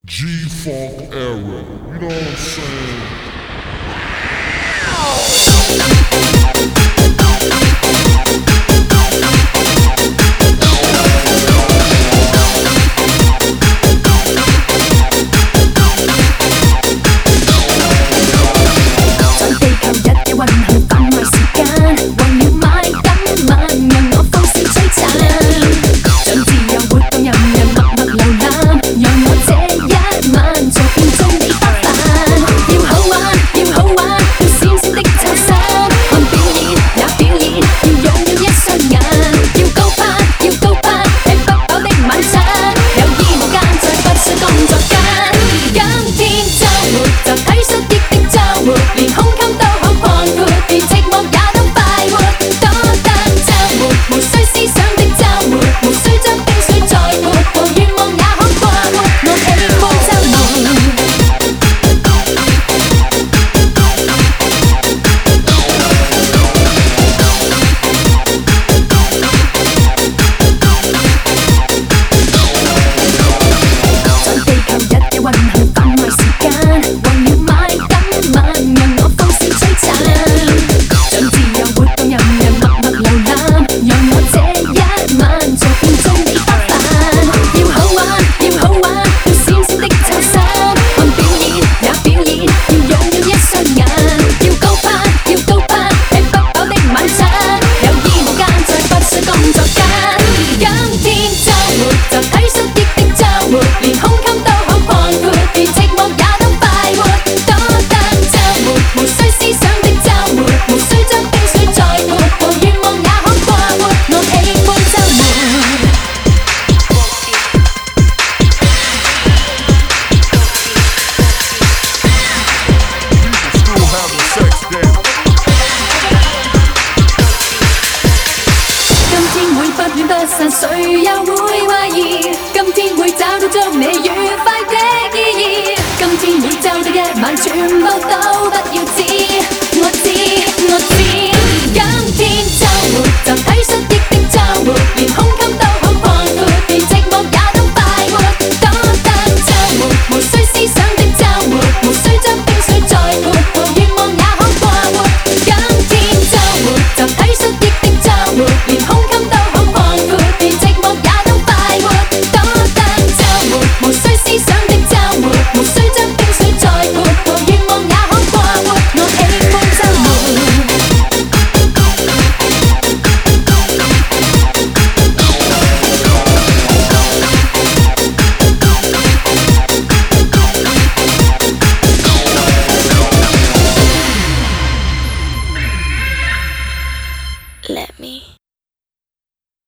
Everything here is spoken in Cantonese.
G-Funk era, you know what I'm saying? 誰又會懷疑？今天會找到祝你愉快的意義。今天會走的一晚，全部都不要知。我知，我知。今天週末就體恤啲的週末，連胸襟都好擴闊，連寂寞也都快活。多得週末，無需思想的週末，無需將冰水再潑，和願望也可過活。今天週末就體恤啲的週末，連胸襟都好擴闊。 Let me